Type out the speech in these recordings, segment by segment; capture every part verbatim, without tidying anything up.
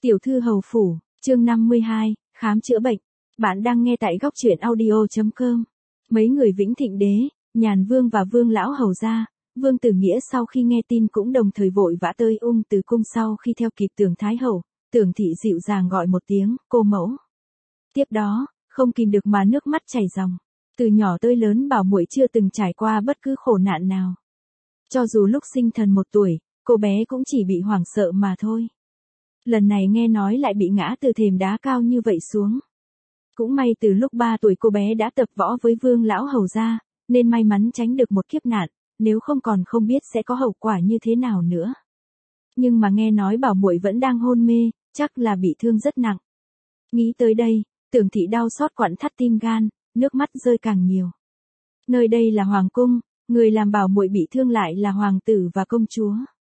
Tiểu thư hầu phủ, chương năm mươi hai, khám chữa bệnh. Bạn đang nghe tại góc truyện audio chấm com. Mấy người Vĩnh Thịnh đế, Nhàn Vương và Vương lão hầu gia, Vương Tử Nghĩa sau khi nghe tin cũng đồng thời vội vã tới Ung Từ cung sau khi theo kịp Tưởng Thái hậu, Tưởng thị dịu dàng gọi một tiếng, cô mẫu. Tiếp đó, không kìm được mà nước mắt chảy ròng. Từ nhỏ tới lớn bảo muội chưa từng trải qua bất cứ khổ nạn nào. Cho dù lúc sinh thần một tuổi, cô bé cũng chỉ bị hoảng sợ mà thôi. Lần này nghe nói lại bị ngã từ thềm đá cao như vậy xuống. Cũng may từ lúc ba tuổi cô bé đã tập võ với Vương lão hầu gia, nên may mắn tránh được một kiếp nạn, nếu không còn không biết sẽ có hậu quả như thế nào nữa. Nhưng mà nghe nói bảo muội vẫn đang hôn mê, chắc là bị thương rất nặng. Nghĩ tới đây, Tưởng thị đau xót quặn thắt tim gan, nước mắt rơi càng nhiều. Nơi đây là hoàng cung, người làm bảo muội bị thương lại là hoàng tử và công chúa.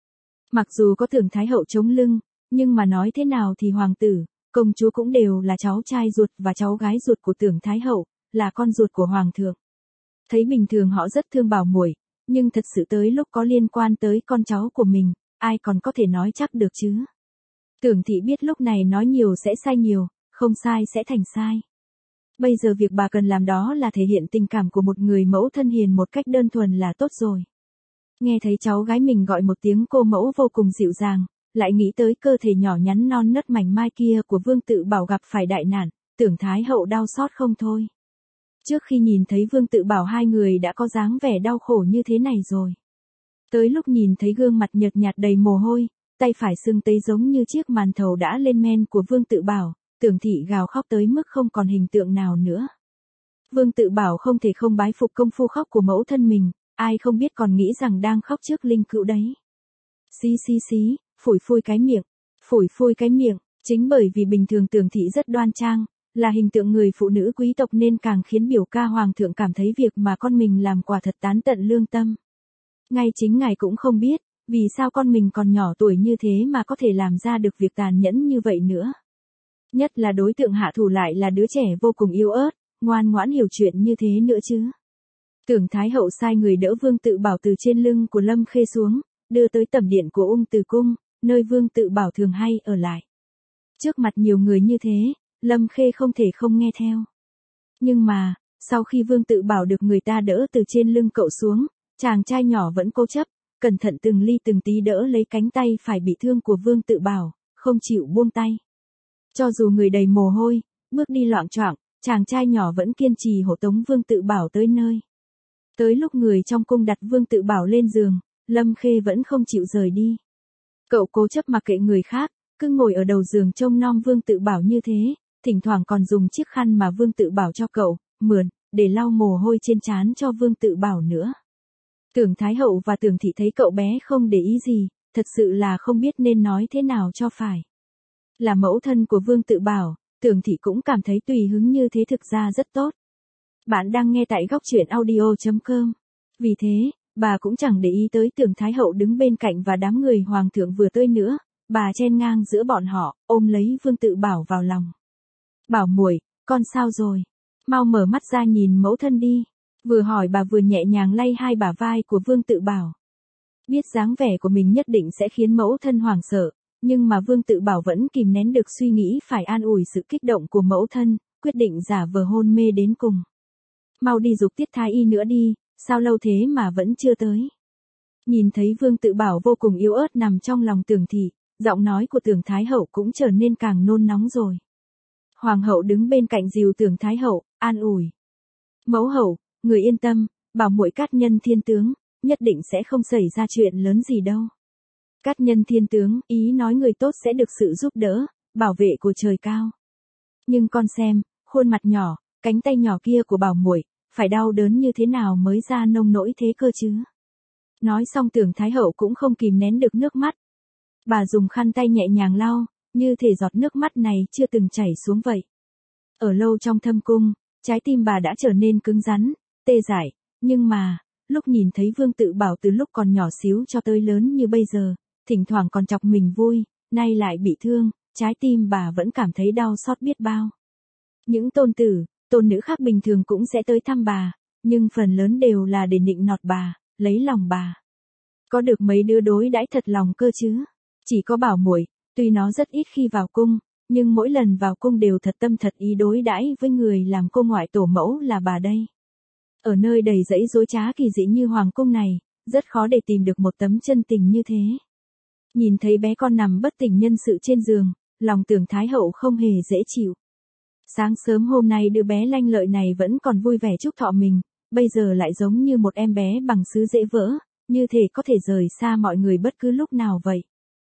Mặc dù có Tưởng Thái hậu chống lưng, nhưng mà nói thế nào thì hoàng tử, công chúa cũng đều là cháu trai ruột và cháu gái ruột của Tưởng Thái hậu, là con ruột của hoàng thượng. Thấy bình thường họ rất thương bảo muội, nhưng thật sự tới lúc có liên quan tới con cháu của mình, ai còn có thể nói chắc được chứ. Tưởng thị biết lúc này nói nhiều sẽ sai nhiều, không sai sẽ thành sai. Bây giờ việc bà cần làm đó là thể hiện tình cảm của một người mẫu thân hiền một cách đơn thuần là tốt rồi. Nghe thấy cháu gái mình gọi một tiếng cô mẫu vô cùng dịu dàng, lại nghĩ tới cơ thể nhỏ nhắn non nớt mảnh mai kia của Vương Tự Bảo gặp phải đại nạn, Tưởng Thái hậu đau xót không thôi. Trước khi nhìn thấy Vương Tự Bảo hai người đã có dáng vẻ đau khổ như thế này rồi. Tới lúc nhìn thấy gương mặt nhợt nhạt đầy mồ hôi, tay phải sưng tấy giống như chiếc màn thầu đã lên men của Vương Tự Bảo, Tưởng thị gào khóc tới mức không còn hình tượng nào nữa. Vương Tự Bảo không thể không bái phục công phu khóc của mẫu thân mình, ai không biết còn nghĩ rằng đang khóc trước linh cữu đấy. Xí xí xí, phủi phui cái miệng, phủi phui cái miệng, chính bởi vì bình thường Tưởng thị rất đoan trang, là hình tượng người phụ nữ quý tộc nên càng khiến biểu ca hoàng thượng cảm thấy việc mà con mình làm quả thật tán tận lương tâm. Ngay chính ngài cũng không biết, vì sao con mình còn nhỏ tuổi như thế mà có thể làm ra được việc tàn nhẫn như vậy nữa. Nhất là đối tượng hạ thủ lại là đứa trẻ vô cùng yếu ớt, ngoan ngoãn hiểu chuyện như thế nữa chứ. Tưởng Thái hậu sai người đỡ Vương Tự Bảo từ trên lưng của Lâm Khê xuống, đưa tới tẩm điện của Ung Từ cung, nơi Vương Tự Bảo thường hay ở lại. Trước mặt nhiều người như thế, Lâm Khê không thể không nghe theo. Nhưng mà, sau khi Vương Tự Bảo được người ta đỡ từ trên lưng cậu xuống, chàng trai nhỏ vẫn cố chấp, cẩn thận từng ly từng tí đỡ lấy cánh tay phải bị thương của Vương Tự Bảo, không chịu buông tay. Cho dù người đầy mồ hôi, bước đi loạng choạng, chàng trai nhỏ vẫn kiên trì hộ tống Vương Tự Bảo tới nơi. Tới lúc người trong cung đặt Vương Tự Bảo lên giường, Lâm Khê vẫn không chịu rời đi. Cậu cố chấp mặc kệ người khác, cứ ngồi ở đầu giường trông nom Vương Tự Bảo như thế, thỉnh thoảng còn dùng chiếc khăn mà Vương Tự Bảo cho cậu, mượn, để lau mồ hôi trên trán cho Vương Tự Bảo nữa. Tưởng Thái hậu và Tưởng thị thấy cậu bé không để ý gì, thật sự là không biết nên nói thế nào cho phải. Là mẫu thân của Vương Tự Bảo, Tưởng thị cũng cảm thấy tùy hứng như thế thực ra rất tốt. Bạn đang nghe tại góc truyện audio chấm com. Vì thế, bà cũng chẳng để ý tới Tưởng Thái hậu đứng bên cạnh và đám người hoàng thượng vừa tới nữa, bà chen ngang giữa bọn họ, ôm lấy Vương Tự Bảo vào lòng. Bảo muội, con sao rồi? Mau mở mắt ra nhìn mẫu thân đi. Vừa hỏi bà vừa nhẹ nhàng lay hai bả vai của Vương Tự Bảo. Biết dáng vẻ của mình nhất định sẽ khiến mẫu thân hoảng sợ, nhưng mà Vương Tự Bảo vẫn kìm nén được suy nghĩ phải an ủi sự kích động của mẫu thân, quyết định giả vờ hôn mê đến cùng. Mau đi giục Tiết Thái y nữa đi, sao lâu thế mà vẫn chưa tới. Nhìn thấy Vương Tự Bảo vô cùng yếu ớt nằm trong lòng Tưởng thị, giọng nói của Tưởng Thái hậu cũng trở nên càng nôn nóng rồi. Hoàng hậu đứng bên cạnh dìu Tưởng Thái hậu, an ủi. Mẫu hậu, người yên tâm, bảo muội Cát Nhân Thiên tướng, nhất định sẽ không xảy ra chuyện lớn gì đâu. Cát Nhân Thiên tướng, ý nói người tốt sẽ được sự giúp đỡ, bảo vệ của trời cao. Nhưng con xem, khuôn mặt nhỏ, cánh tay nhỏ kia của bảo muội, phải đau đớn như thế nào mới ra nông nỗi thế cơ chứ. Nói xong Tưởng Thái hậu cũng không kìm nén được nước mắt. Bà dùng khăn tay nhẹ nhàng lau, như thể giọt nước mắt này chưa từng chảy xuống vậy. Ở lâu trong thâm cung, trái tim bà đã trở nên cứng rắn, tê dại, nhưng mà, lúc nhìn thấy Vương Tự Bảo từ lúc còn nhỏ xíu cho tới lớn như bây giờ, thỉnh thoảng còn chọc mình vui, nay lại bị thương, trái tim bà vẫn cảm thấy đau xót biết bao. Những tôn tử, tôn nữ khác bình thường cũng sẽ tới thăm bà, nhưng phần lớn đều là để nịnh nọt bà, lấy lòng bà. Có được mấy đứa đối đãi thật lòng cơ chứ. Chỉ có bảo muội, Tuy nó rất ít khi vào cung, nhưng mỗi lần vào cung đều thật tâm thật ý đối đãi với người làm cô ngoại tổ mẫu là bà đây. Ở nơi đầy rẫy dối trá kỳ dị như hoàng cung này, rất khó để tìm được một tấm chân tình như thế. Nhìn thấy bé con nằm bất tỉnh nhân sự trên giường, lòng Tưởng Thái Hậu không hề dễ chịu. Sáng sớm hôm nay đứa bé lanh lợi này vẫn còn vui vẻ chúc thọ mình, bây giờ lại giống như một em bé bằng sứ dễ vỡ, như thể có thể rời xa mọi người bất cứ lúc nào vậy.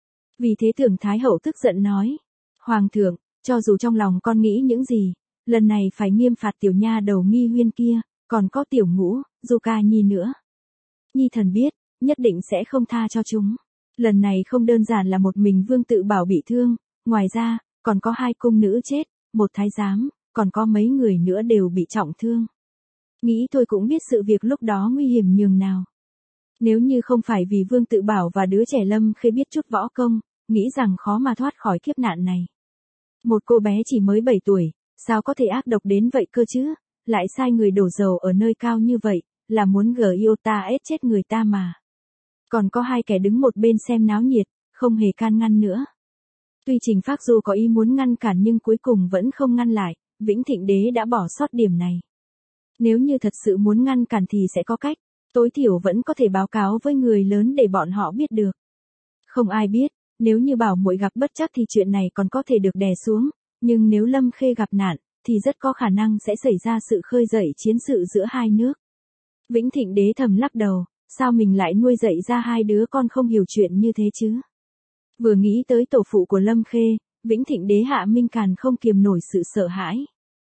Vì thế Tưởng Thái Hậu tức giận nói, Hoàng thượng, cho dù trong lòng con nghĩ những gì, lần này phải nghiêm phạt tiểu nha đầu Nghi Huyên kia, còn có tiểu Ngũ, Du Ca Nhi nữa. Nhi thần biết, nhất định sẽ không tha cho chúng. Lần này không đơn giản là một mình Vương Tự Bảo bị thương, ngoài ra, còn có hai cung nữ chết, một thái giám, còn có mấy người nữa đều bị trọng thương. Nghĩ thôi cũng biết sự việc lúc đó nguy hiểm nhường nào. Nếu như không phải vì Vương Tự Bảo và đứa trẻ Lâm Khê biết chút võ công, nghĩ rằng khó mà thoát khỏi kiếp nạn này. Một cô bé chỉ mới bảy tuổi, sao có thể ác độc đến vậy cơ chứ, lại sai người đổ dầu ở nơi cao như vậy, là muốn gờ yêu ta ết chết người ta mà. Còn có hai kẻ đứng một bên xem náo nhiệt, không hề can ngăn nữa. Tuy Trình Phác Du có ý muốn ngăn cản nhưng cuối cùng vẫn không ngăn lại, Vĩnh Thịnh Đế đã bỏ sót điểm này. Nếu như thật sự muốn ngăn cản thì sẽ có cách, tối thiểu vẫn có thể báo cáo với người lớn để bọn họ biết được. Không ai biết, nếu như Bảo muội gặp bất trắc thì chuyện này còn có thể được đè xuống, nhưng nếu Lâm Khê gặp nạn, thì rất có khả năng sẽ xảy ra sự khơi dậy chiến sự giữa hai nước. Vĩnh Thịnh Đế thầm lắc đầu, sao mình lại nuôi dạy ra hai đứa con không hiểu chuyện như thế chứ? Vừa nghĩ tới tổ phụ của Lâm Khê, Vĩnh Thịnh Đế Hạ Minh Càn không kiềm nổi sự sợ hãi.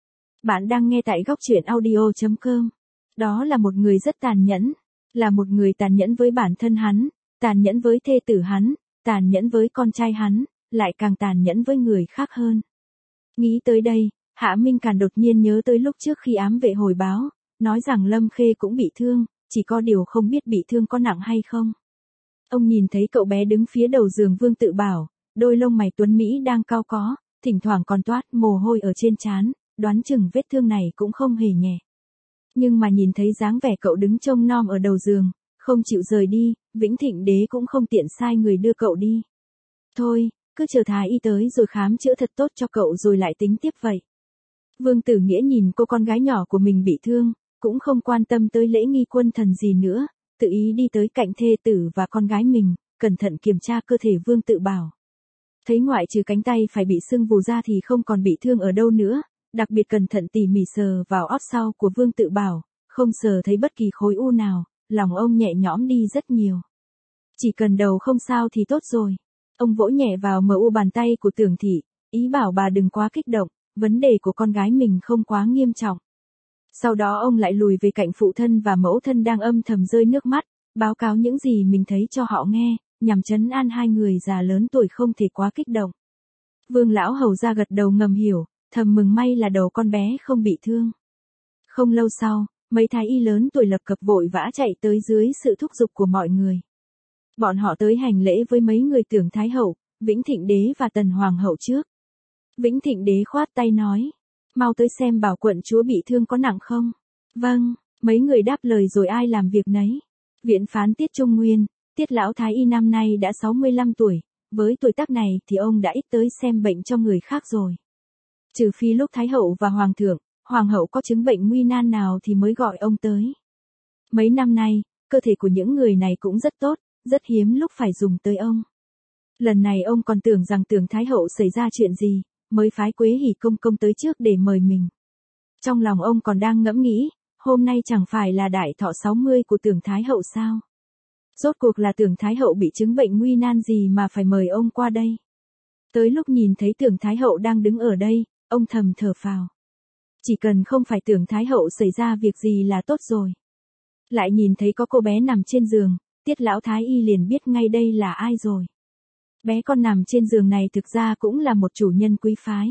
Bạn đang nghe tại góc truyện audio chấm com. Đó là một người rất tàn nhẫn, là một người tàn nhẫn với bản thân hắn, tàn nhẫn với thê tử hắn, tàn nhẫn với con trai hắn, lại càng tàn nhẫn với người khác hơn. Nghĩ tới đây, Hạ Minh Càn đột nhiên nhớ tới lúc trước khi ám vệ hồi báo, nói rằng Lâm Khê cũng bị thương, chỉ có điều không biết bị thương có nặng hay không. Ông nhìn thấy cậu bé đứng phía đầu giường Vương Tự Bảo, đôi lông mày tuấn Mỹ đang cau có, thỉnh thoảng còn toát mồ hôi ở trên trán, đoán chừng vết thương này cũng không hề nhẹ. Nhưng mà nhìn thấy dáng vẻ cậu đứng trông nom ở đầu giường, không chịu rời đi, Vĩnh Thịnh Đế cũng không tiện sai người đưa cậu đi. Thôi, cứ chờ thái y tới rồi khám chữa thật tốt cho cậu rồi lại tính tiếp vậy. Vương Tử Nghĩa nhìn cô con gái nhỏ của mình bị thương, cũng không quan tâm tới lễ nghi quân thần gì nữa, tự ý đi tới cạnh thê tử và con gái mình, cẩn thận kiểm tra cơ thể Vương Tự Bảo. Thấy ngoại trừ cánh tay phải bị sưng vù ra thì không còn bị thương ở đâu nữa, đặc biệt cẩn thận tỉ mỉ sờ vào ót sau của Vương Tự Bảo, không sờ thấy bất kỳ khối u nào, lòng ông nhẹ nhõm đi rất nhiều. Chỉ cần đầu không sao thì tốt rồi. Ông vỗ nhẹ vào mờ u bàn tay của Tưởng Thị, ý bảo bà đừng quá kích động, vấn đề của con gái mình không quá nghiêm trọng. Sau đó ông lại lùi về cạnh phụ thân và mẫu thân đang âm thầm rơi nước mắt, báo cáo những gì mình thấy cho họ nghe, nhằm trấn an hai người già lớn tuổi không thể quá kích động. Vương lão hầu ra gật đầu ngầm hiểu, thầm mừng may là đầu con bé không bị thương. Không lâu sau, mấy thái y lớn tuổi lập cập vội vã chạy tới dưới sự thúc giục của mọi người. Bọn họ tới hành lễ với mấy người Tưởng Thái Hậu, Vĩnh Thịnh Đế và Tần Hoàng Hậu trước. Vĩnh Thịnh Đế khoát tay nói, mau tới xem Bảo quận chúa bị thương có nặng không? Vâng, mấy người đáp lời rồi ai làm việc nấy. Viện phán Tiết Trung Nguyên, Tiết lão thái y năm nay đã sáu mươi lăm tuổi, với tuổi tác này thì ông đã ít tới xem bệnh cho người khác rồi. Trừ phi lúc Thái Hậu và Hoàng thượng, Hoàng hậu có chứng bệnh nguy nan nào thì mới gọi ông tới. Mấy năm nay, cơ thể của những người này cũng rất tốt, rất hiếm lúc phải dùng tới ông. Lần này ông còn tưởng rằng Tưởng Thái Hậu xảy ra chuyện gì, mới phái Quế Hỉ công công tới trước để mời mình. Trong lòng ông còn đang ngẫm nghĩ, hôm nay chẳng phải là đại thọ sáu mươi của Tưởng Thái Hậu sao? Rốt cuộc là Tưởng Thái Hậu bị chứng bệnh nguy nan gì mà phải mời ông qua đây? Tới lúc nhìn thấy Tưởng Thái Hậu đang đứng ở đây, ông thầm thở phào. Chỉ cần không phải Tưởng Thái Hậu xảy ra việc gì là tốt rồi. Lại nhìn thấy có cô bé nằm trên giường, Tiết lão thái y liền biết ngay đây là ai rồi. Bé con nằm trên giường này thực ra cũng là một chủ nhân quý phái.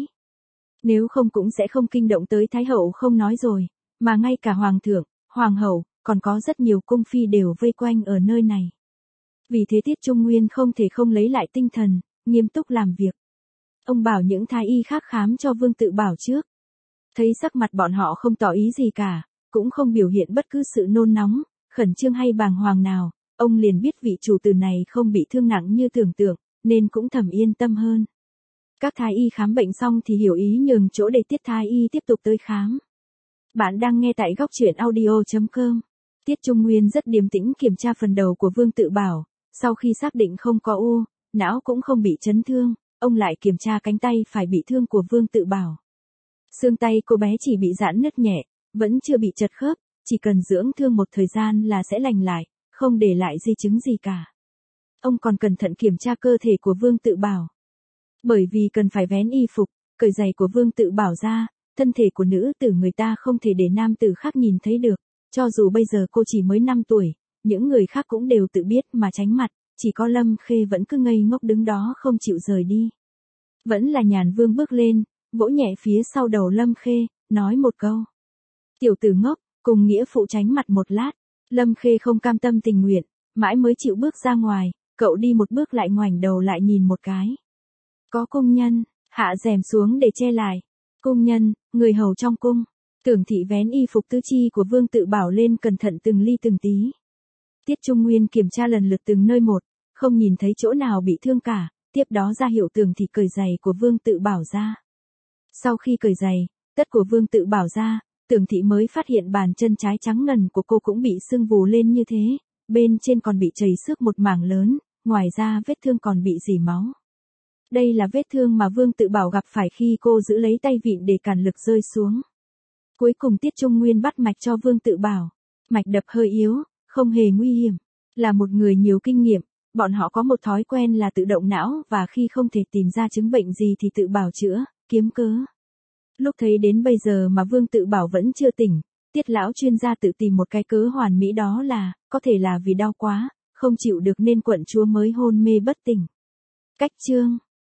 Nếu không cũng sẽ không kinh động tới Thái Hậu không nói rồi, mà ngay cả Hoàng thượng, Hoàng hậu, còn có rất nhiều cung phi đều vây quanh ở nơi này. Vì thế Tiết Trung Nguyên không thể không lấy lại tinh thần, nghiêm túc làm việc. Ông bảo những thái y khác khám cho Vương Tự Bảo trước. Thấy sắc mặt bọn họ không tỏ ý gì cả, cũng không biểu hiện bất cứ sự nôn nóng, khẩn trương hay bàng hoàng nào, ông liền biết vị chủ tử này không bị thương nặng như tưởng tượng, nên cũng thầm yên tâm hơn. Các thái y khám bệnh xong thì hiểu ý nhường chỗ để Tiết thái y tiếp tục tới khám. Bạn đang nghe tại góc truyện audio chấm com. Tiết Trung Nguyên rất điềm tĩnh kiểm tra phần đầu của Vương Tự Bảo, sau khi xác định không có u, não cũng không bị chấn thương, ông lại kiểm tra cánh tay phải bị thương của Vương Tự Bảo. Xương tay cô bé chỉ bị giãn nứt nhẹ, vẫn chưa bị chật khớp, chỉ cần dưỡng thương một thời gian là sẽ lành lại, không để lại di chứng gì cả. Ông còn cẩn thận kiểm tra cơ thể của Vương Tự Bảo. Bởi vì cần phải vén y phục, cởi giày của Vương Tự Bảo ra, thân thể của nữ tử người ta không thể để nam tử khác nhìn thấy được. Cho dù bây giờ cô chỉ mới năm tuổi, những người khác cũng đều tự biết mà tránh mặt, chỉ có Lâm Khê vẫn cứ ngây ngốc đứng đó không chịu rời đi. Vẫn là Nhàn Vương bước lên, vỗ nhẹ phía sau đầu Lâm Khê, nói một câu. Tiểu tử ngốc, cùng nghĩa phụ tránh mặt một lát. Lâm Khê không cam tâm tình nguyện, mãi mới chịu bước ra ngoài, cậu đi một bước lại ngoảnh đầu lại nhìn một cái. Có cung nhân, hạ rèm xuống để che lại. Cung nhân, người hầu trong cung. Tưởng thị vén y phục tứ chi của Vương Tự Bảo lên cẩn thận từng ly từng tí. Tiết Trung Nguyên kiểm tra lần lượt từng nơi một, không nhìn thấy chỗ nào bị thương cả, tiếp đó ra hiệu Tưởng thị cởi giày của Vương Tự Bảo ra. Sau khi cởi giày, tất của Vương Tự Bảo ra, Tưởng thị mới phát hiện bàn chân trái trắng ngần của cô cũng bị sưng vù lên như thế, bên trên còn bị chảy xước một mảng lớn, ngoài ra vết thương còn bị rỉ máu. Đây là vết thương mà Vương Tự Bảo gặp phải khi cô giữ lấy tay vịn để cản lực rơi xuống. Cuối cùng Tiết Trung Nguyên bắt mạch cho Vương Tự Bảo. Mạch đập hơi yếu, không hề nguy hiểm. Là một người nhiều kinh nghiệm, bọn họ có một thói quen là tự động não và khi không thể tìm ra chứng bệnh gì thì tự bào chữa, kiếm cớ. Lúc thấy đến bây giờ mà Vương Tự Bảo vẫn chưa tỉnh, Tiết lão chuyên gia tự tìm một cái cớ hoàn mỹ, đó là, có thể là vì đau quá, không chịu được nên quận chúa mới hôn mê bất tỉnh. Cách chương